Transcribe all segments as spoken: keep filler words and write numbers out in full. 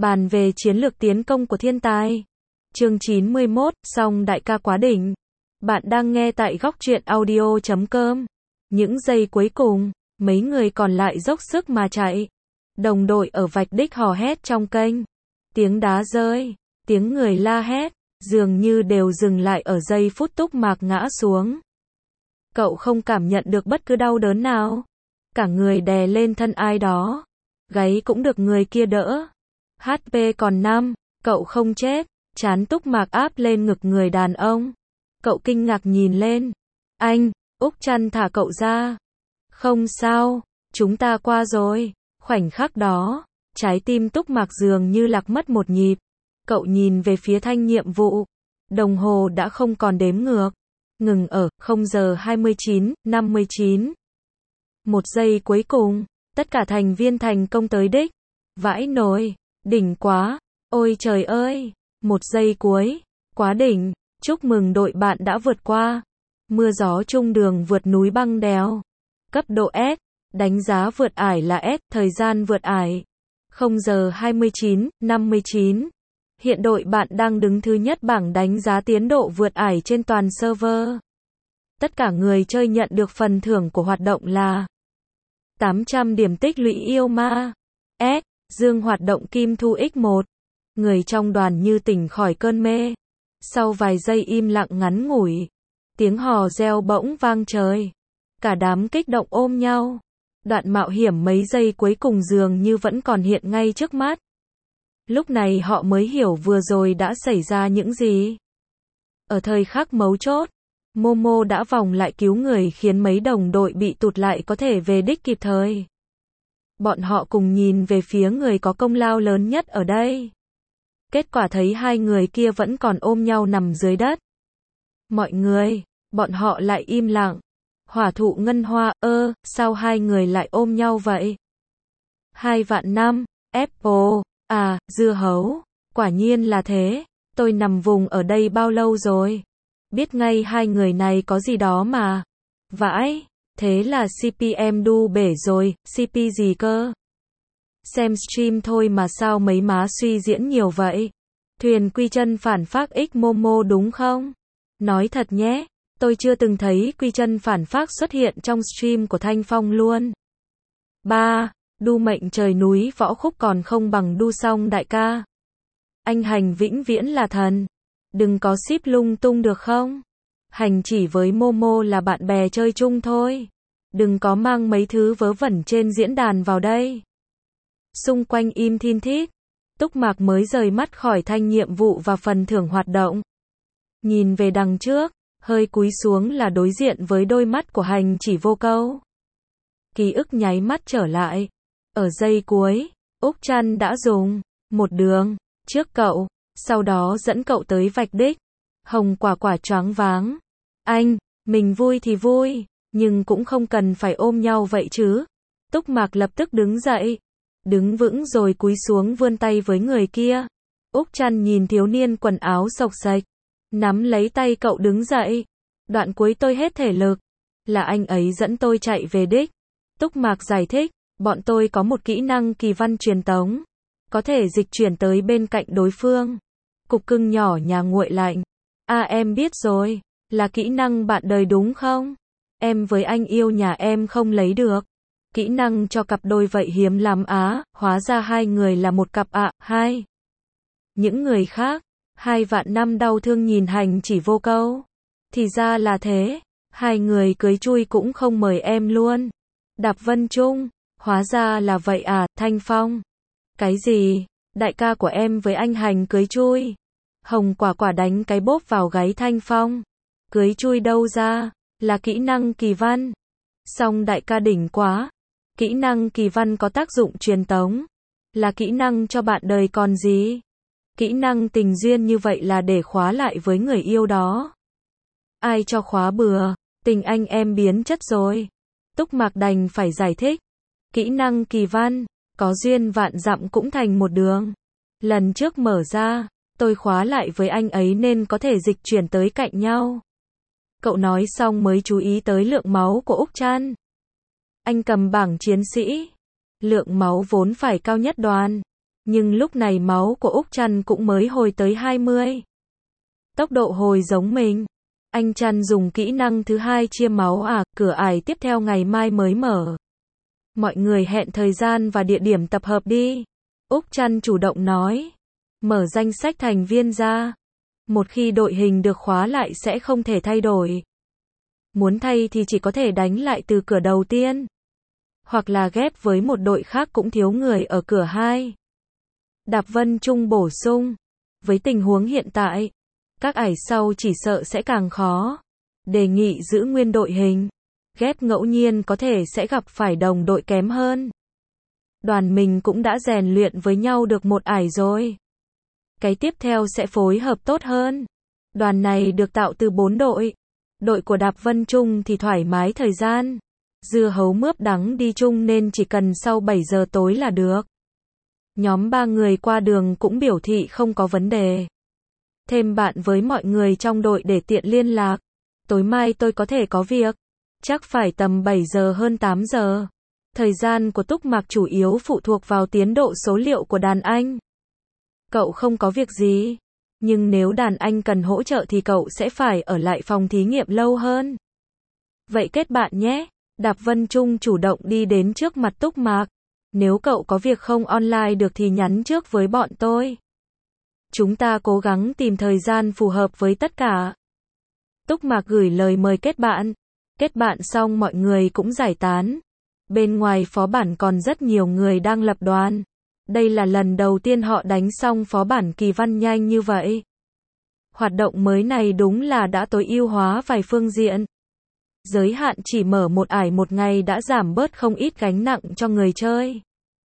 Bàn về chiến lược tiến công của thiên tài. Chương chín mươi mốt, song đại ca quá đỉnh. Bạn đang nghe tại góc truyện audio chấm com. Những giây cuối cùng, mấy người còn lại dốc sức mà chạy. Đồng đội ở vạch đích hò hét trong kênh. Tiếng đá rơi, tiếng người la hét, dường như đều dừng lại ở giây phút Túc Mạc ngã xuống. Cậu không cảm nhận được bất cứ đau đớn nào. Cả người đè lên thân ai đó. Gáy cũng được người kia đỡ. hát pê còn năm, cậu không chết. Trán Túc Mạc áp lên ngực người đàn ông. Cậu kinh ngạc nhìn lên. Anh, Úc Trăn thả cậu ra. Không sao, chúng ta qua rồi. Khoảnh khắc đó, trái tim Túc Mạc dường như lạc mất một nhịp. Cậu nhìn về phía thanh nhiệm vụ. Đồng hồ đã không còn đếm ngược. Ngừng ở không giờ hai mươi chín, năm mươi chín. Một giây cuối cùng, tất cả thành viên thành công tới đích. Vãi nồi, đỉnh quá, ôi trời ơi, một giây cuối, quá đỉnh, chúc mừng đội bạn đã vượt qua. Mưa gió chung đường vượt núi băng đèo. Cấp độ S, đánh giá vượt ải là S, thời gian vượt ải. không giờ hai mươi chín, năm mươi chín. Hiện đội bạn đang đứng thứ nhất bảng đánh giá tiến độ vượt ải trên toàn server. Tất cả người chơi nhận được phần thưởng của hoạt động là tám trăm điểm tích lũy yêu ma. S. Dương hoạt động kim thu x một. Người trong đoàn như tỉnh khỏi cơn mê. Sau vài giây im lặng ngắn ngủi, tiếng hò reo bỗng vang trời. Cả đám kích động ôm nhau. Đoạn mạo hiểm mấy giây cuối cùng dường như vẫn còn hiện ngay trước mắt. Lúc này họ mới hiểu vừa rồi đã xảy ra những gì. Ở thời khắc mấu chốt, Momo đã vòng lại cứu người khiến mấy đồng đội bị tụt lại có thể về đích kịp thời. Bọn họ cùng nhìn về phía người có công lao lớn nhất ở đây. Kết quả thấy hai người kia vẫn còn ôm nhau nằm dưới đất. Mọi người, bọn họ lại im lặng. Hỏa thụ ngân hoa, ơ, sao hai người lại ôm nhau vậy? Hai vạn năm, Apple, à, dưa hấu, quả nhiên là thế, tôi nằm vùng ở đây bao lâu rồi? Biết ngay hai người này có gì đó mà. Vãi, thế là xê pê em đu bể rồi, xê pê gì cơ? Xem stream thôi mà sao mấy má suy diễn nhiều vậy? Thuyền Quy Chân phản phác x Momo đúng không? Nói thật nhé, tôi chưa từng thấy Quy Chân phản phác xuất hiện trong stream của Thanh Phong luôn. ba. Đu mệnh trời núi võ khúc còn không bằng đu song đại ca. Anh Hành vĩnh viễn là thần. Đừng có ship lung tung được không? Hành chỉ với Momo là bạn bè chơi chung thôi. Đừng có mang mấy thứ vớ vẩn trên diễn đàn vào đây. Xung quanh im thin thít. Túc Mạc mới rời mắt khỏi thanh nhiệm vụ và phần thưởng hoạt động. Nhìn về đằng trước, hơi cúi xuống là đối diện với đôi mắt của Hành chỉ vô câu. Ký ức nháy mắt trở lại. Ở giây cuối, Úc Trăn đã dùng một đường trước cậu, sau đó dẫn cậu tới vạch đích. Hồng Quả Quả choáng váng. Anh, mình vui thì vui, nhưng cũng không cần phải ôm nhau vậy chứ. Túc Mạc lập tức đứng dậy. Đứng vững rồi cúi xuống vươn tay với người kia. Úc Trăn nhìn thiếu niên quần áo xộc xệch, nắm lấy tay cậu đứng dậy. Đoạn cuối tôi hết thể lực. Là anh ấy dẫn tôi chạy về đích. Túc Mạc giải thích, bọn tôi có một kỹ năng kỳ văn truyền tống. Có thể dịch chuyển tới bên cạnh đối phương. Cục cưng nhỏ nhà nguội lạnh. À em biết rồi, là kỹ năng bạn đời đúng không? Em với anh yêu nhà em không lấy được. Kỹ năng cho cặp đôi vậy hiếm lắm á, hóa ra hai người là một cặp ạ, à, hai. Những người khác, hai vạn năm đau thương nhìn Hành chỉ vô câu. Thì ra là thế, hai người cưới chui cũng không mời em luôn. Đạp Vân Trung, hóa ra là vậy à, Thanh Phong. Cái gì, đại ca của em với anh Hành cưới chui. Hồng Quả Quả đánh cái bốp vào gáy Thanh Phong. Cưới chui đâu ra, là kỹ năng kỳ văn. Song đại ca đỉnh quá. Kỹ năng kỳ văn có tác dụng truyền tống. Là kỹ năng cho bạn đời còn gì. Kỹ năng tình duyên như vậy là để khóa lại với người yêu đó. Ai cho khóa bừa, tình anh em biến chất rồi. Túc Mạc đành phải giải thích. Kỹ năng kỳ văn, có duyên vạn dặm cũng thành một đường. Lần trước mở ra, tôi khóa lại với anh ấy nên có thể dịch chuyển tới cạnh nhau. Cậu nói xong mới chú ý tới lượng máu của Úc Trăn. Anh cầm bảng chiến sĩ. Lượng máu vốn phải cao nhất đoàn. Nhưng lúc này máu của Úc Trăn cũng mới hồi tới hai mươi. Tốc độ hồi giống mình. Anh Trăn dùng kỹ năng thứ hai chia máu à, cửa ải tiếp theo ngày mai mới mở. Mọi người hẹn thời gian và địa điểm tập hợp đi. Úc Trăn chủ động nói. Mở danh sách thành viên ra. Một khi đội hình được khóa lại sẽ không thể thay đổi. Muốn thay thì chỉ có thể đánh lại từ cửa đầu tiên. Hoặc là ghép với một đội khác cũng thiếu người ở cửa hai. Đạp Vân Trung bổ sung. Với tình huống hiện tại, các ải sau chỉ sợ sẽ càng khó. Đề nghị giữ nguyên đội hình. Ghép ngẫu nhiên có thể sẽ gặp phải đồng đội kém hơn. Đoàn mình cũng đã rèn luyện với nhau được một ải rồi. Cái tiếp theo sẽ phối hợp tốt hơn. Đoàn này được tạo từ bốn đội. Đội của Đạp Vân Trung thì thoải mái thời gian. Dưa hấu mướp đắng đi chung nên chỉ cần sau bảy giờ tối là được. Nhóm ba người qua đường cũng biểu thị không có vấn đề. Thêm bạn với mọi người trong đội để tiện liên lạc. Tối mai tôi có thể có việc. Chắc phải tầm bảy giờ hơn tám giờ. Thời gian của Túc Mạc chủ yếu phụ thuộc vào tiến độ số liệu của đàn anh. Cậu không có việc gì. Nhưng nếu đàn anh cần hỗ trợ thì cậu sẽ phải ở lại phòng thí nghiệm lâu hơn. Vậy kết bạn nhé. Đạp Vân Trung chủ động đi đến trước mặt Túc Mạc. Nếu cậu có việc không online được thì nhắn trước với bọn tôi. Chúng ta cố gắng tìm thời gian phù hợp với tất cả. Túc Mạc gửi lời mời kết bạn. Kết bạn xong mọi người cũng giải tán. Bên ngoài phó bản còn rất nhiều người đang lập đoàn. Đây là lần đầu tiên họ đánh xong phó bản kỳ văn nhanh như vậy. Hoạt động mới này đúng là đã tối ưu hóa vài phương diện. Giới hạn chỉ mở một ải một ngày đã giảm bớt không ít gánh nặng cho người chơi.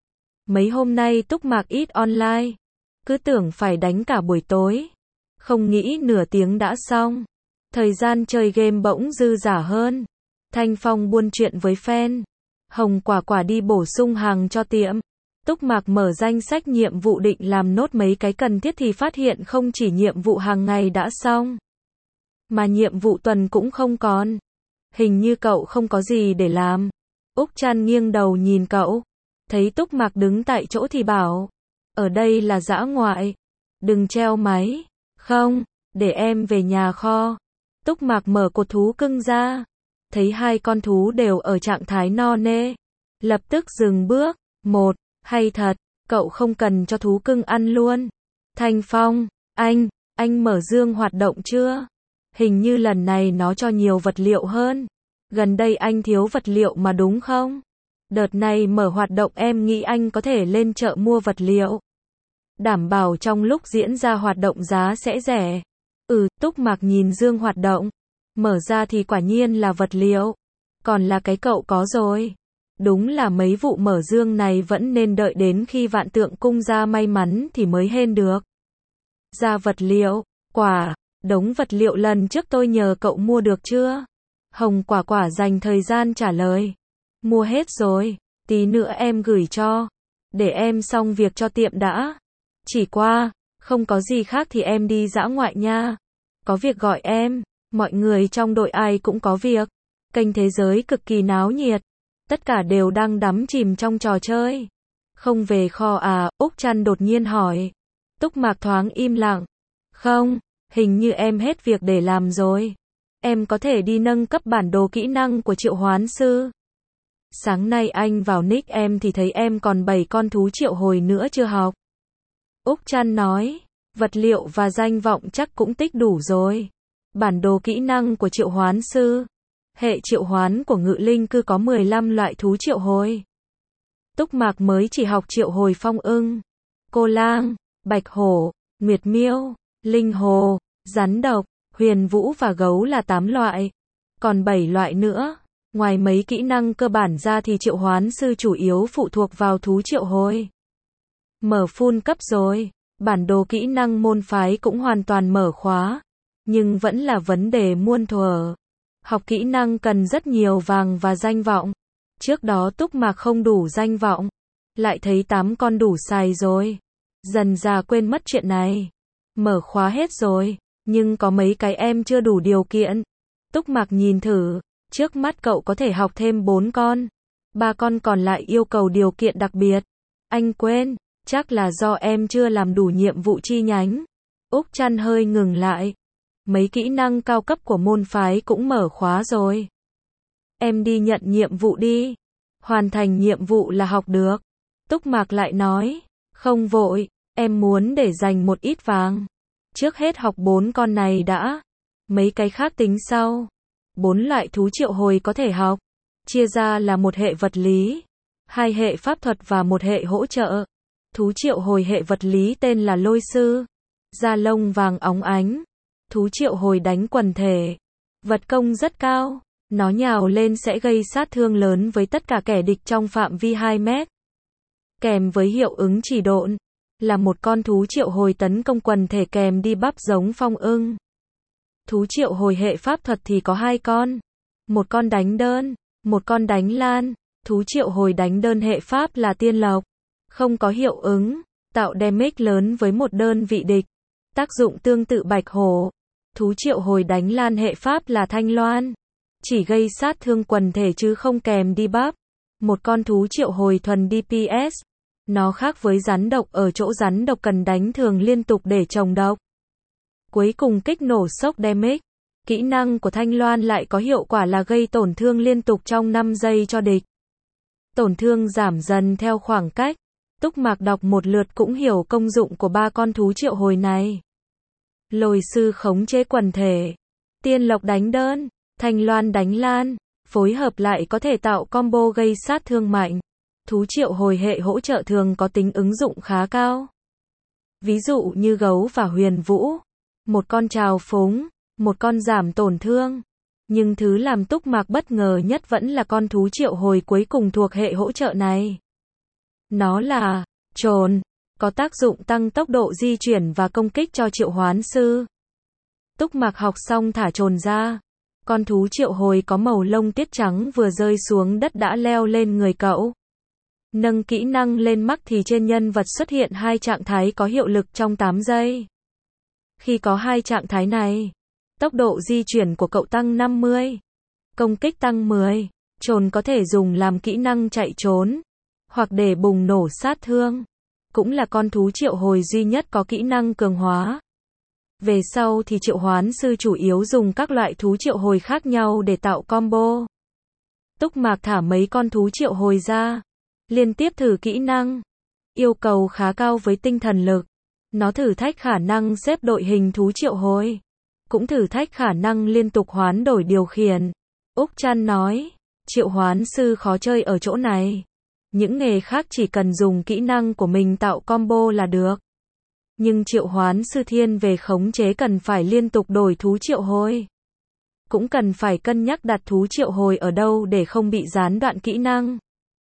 Mấy hôm nay Túc Mạc ít online. Cứ tưởng phải đánh cả buổi tối. Không nghĩ nửa tiếng đã xong. Thời gian chơi game bỗng dư dả hơn. Thanh Phong buôn chuyện với fan. Hồng Quả Quả đi bổ sung hàng cho tiệm. Túc Mạc mở danh sách nhiệm vụ định làm nốt mấy cái cần thiết thì phát hiện không chỉ nhiệm vụ hàng ngày đã xong. Mà nhiệm vụ tuần cũng không còn. Hình như cậu không có gì để làm. Úc Trăn nghiêng đầu nhìn cậu. Thấy Túc Mạc đứng tại chỗ thì bảo. Ở đây là dã ngoại. Đừng treo máy. Không, để em về nhà kho. Túc Mạc mở cột thú cưng ra. Thấy hai con thú đều ở trạng thái no nê. Lập tức dừng bước. Một, hay thật, cậu không cần cho thú cưng ăn luôn. Thanh Phong, anh, anh mở dương hoạt động chưa? Hình như lần này nó cho nhiều vật liệu hơn. Gần đây anh thiếu vật liệu mà đúng không? Đợt này mở hoạt động em nghĩ anh có thể lên chợ mua vật liệu. Đảm bảo trong lúc diễn ra hoạt động giá sẽ rẻ. Ừ, Túc Mạc nhìn dương hoạt động. Mở ra thì quả nhiên là vật liệu. Còn là cái cậu có rồi. Đúng là mấy vụ mở dương này vẫn nên đợi đến khi Vạn Tượng Cung ra may mắn thì mới hên được. Ra vật liệu, quả, đống vật liệu lần trước tôi nhờ cậu mua được chưa? Hồng Quả Quả dành thời gian trả lời. Mua hết rồi, tí nữa em gửi cho. Để em xong việc cho tiệm đã. Chỉ qua, không có gì khác thì em đi dã ngoại nha. Có việc gọi em, mọi người trong đội ai cũng có việc. Kênh thế giới cực kỳ náo nhiệt. Tất cả đều đang đắm chìm trong trò chơi. Không về kho à? Úc Trăn đột nhiên hỏi. Túc Mạc thoáng im lặng. Không, hình như em hết việc để làm rồi. Em có thể đi nâng cấp bản đồ kỹ năng của triệu hoán sư. Sáng nay anh vào nick em thì thấy em còn bảy con thú triệu hồi nữa chưa học. Úc Trăn nói. Vật liệu và danh vọng chắc cũng tích đủ rồi. Bản đồ kỹ năng của triệu hoán sư. Hệ triệu hoán của ngự linh cư có mười lăm loại thú triệu hồi. Túc Mạc mới chỉ học triệu hồi phong ưng, cô lang, bạch hổ, nguyệt miêu, linh hồ, rắn độc, huyền vũ và gấu là tám loại. Còn bảy loại nữa. Ngoài mấy kỹ năng cơ bản ra thì triệu hoán sư chủ yếu phụ thuộc vào thú triệu hồi. Mở full cấp rồi. Bản đồ kỹ năng môn phái cũng hoàn toàn mở khóa. Nhưng vẫn là vấn đề muôn thuở. Học kỹ năng cần rất nhiều vàng và danh vọng. Trước đó Túc Mạc không đủ danh vọng. Lại thấy tám con đủ xài rồi. Dần già quên mất chuyện này. Mở khóa hết rồi. Nhưng có mấy cái em chưa đủ điều kiện. Túc Mạc nhìn thử. Trước mắt cậu có thể học thêm bốn con. Ba con còn lại yêu cầu điều kiện đặc biệt. Anh quên. Chắc là do em chưa làm đủ nhiệm vụ chi nhánh. Úc Trăn hơi ngừng lại. Mấy kỹ năng cao cấp của môn phái cũng mở khóa rồi. Em đi nhận nhiệm vụ đi. Hoàn thành nhiệm vụ là học được. Túc Mạc lại nói. Không vội, em muốn để dành một ít vàng. Trước hết học bốn con này đã. Mấy cái khác tính sau. Bốn loại thú triệu hồi có thể học. Chia ra là một hệ vật lý, hai hệ pháp thuật và một hệ hỗ trợ. Thú triệu hồi hệ vật lý tên là Lôi Sư. Da lông vàng óng ánh. Thú triệu hồi đánh quần thể. Vật công rất cao. Nó nhào lên sẽ gây sát thương lớn với tất cả kẻ địch trong phạm vi hai mét. Kèm với hiệu ứng chỉ độn. Là một con thú triệu hồi tấn công quần thể kèm đi bắp giống phong ưng. Thú triệu hồi hệ pháp thuật thì có hai con. Một con đánh đơn, một con đánh lan. Thú triệu hồi đánh đơn hệ pháp là tiên lộc. Không có hiệu ứng, tạo damage lớn với một đơn vị địch. Tác dụng tương tự bạch hổ. Thú triệu hồi đánh lan hệ pháp là thanh loan. Chỉ gây sát thương quần thể chứ không kèm debuff. Một con thú triệu hồi thuần đê pê ét. Nó khác với rắn độc ở chỗ rắn độc cần đánh thường liên tục để trồng độc. Cuối cùng kích nổ sốc damage. Kỹ năng của Thanh Loan lại có hiệu quả là gây tổn thương liên tục trong năm giây cho địch. Tổn thương giảm dần theo khoảng cách. Túc Mạc đọc một lượt cũng hiểu công dụng của ba con thú triệu hồi này. Lôi Sư khống chế quần thể. Tiên Lộc đánh đơn. Thanh Loan đánh lan. Phối hợp lại có thể tạo combo gây sát thương mạnh. Thú triệu hồi hệ hỗ trợ thường có tính ứng dụng khá cao. Ví dụ như gấu và huyền vũ. Một con trào phúng, một con giảm tổn thương. Nhưng thứ làm Túc Mạc bất ngờ nhất vẫn là con thú triệu hồi cuối cùng thuộc hệ hỗ trợ này. Nó là trồn, có tác dụng tăng tốc độ di chuyển và công kích cho triệu hoán sư. Túc Mạc học xong thả trồn ra. Con thú triệu hồi có màu lông tiết trắng vừa rơi xuống đất đã leo lên người cậu. Nâng kỹ năng lên mắc thì trên nhân vật xuất hiện hai trạng thái có hiệu lực trong tám giây. Khi có hai trạng thái này, tốc độ di chuyển của cậu tăng năm mươi, công kích tăng mười. Trồn có thể dùng làm kỹ năng chạy trốn, hoặc để bùng nổ sát thương. Cũng là con thú triệu hồi duy nhất có kỹ năng cường hóa. Về sau thì triệu hoán sư chủ yếu dùng các loại thú triệu hồi khác nhau để tạo combo. Túc Mạc thả mấy con thú triệu hồi ra, liên tiếp thử kỹ năng. Yêu cầu khá cao với tinh thần lực. Nó thử thách khả năng xếp đội hình thú triệu hồi. Cũng thử thách khả năng liên tục hoán đổi điều khiển. Úc Trăn nói, triệu hoán sư khó chơi ở chỗ này. Những nghề khác chỉ cần dùng kỹ năng của mình tạo combo là được. Nhưng triệu hoán sư thiên về khống chế cần phải liên tục đổi thú triệu hồi. Cũng cần phải cân nhắc đặt thú triệu hồi ở đâu để không bị gián đoạn kỹ năng.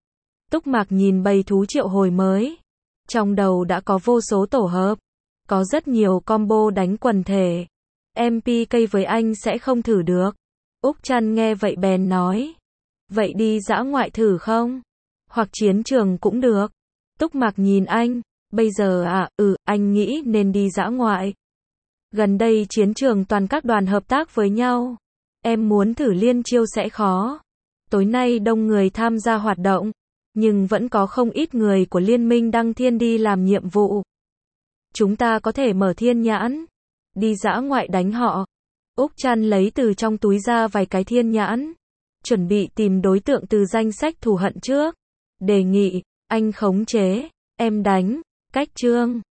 Túc Mạc nhìn bầy thú triệu hồi mới. Trong đầu đã có vô số tổ hợp. Có rất nhiều combo đánh quần thể. em pê ca với anh sẽ không thử được. Úc Trăn nghe vậy bèn nói. Vậy đi dã ngoại thử không? Hoặc chiến trường cũng được. Túc Mạc nhìn anh. Bây giờ à, ừ, anh nghĩ nên đi dã ngoại. Gần đây chiến trường toàn các đoàn hợp tác với nhau. Em muốn thử liên chiêu sẽ khó. Tối nay đông người tham gia hoạt động. Nhưng vẫn có không ít người của liên minh đăng thiên đi làm nhiệm vụ. Chúng ta có thể mở thiên nhãn. Đi dã ngoại đánh họ. Úc Trăn lấy từ trong túi ra vài cái thiên nhãn. Chuẩn bị tìm đối tượng từ danh sách thù hận trước. Đề nghị, anh khống chế, em đánh. Cách chương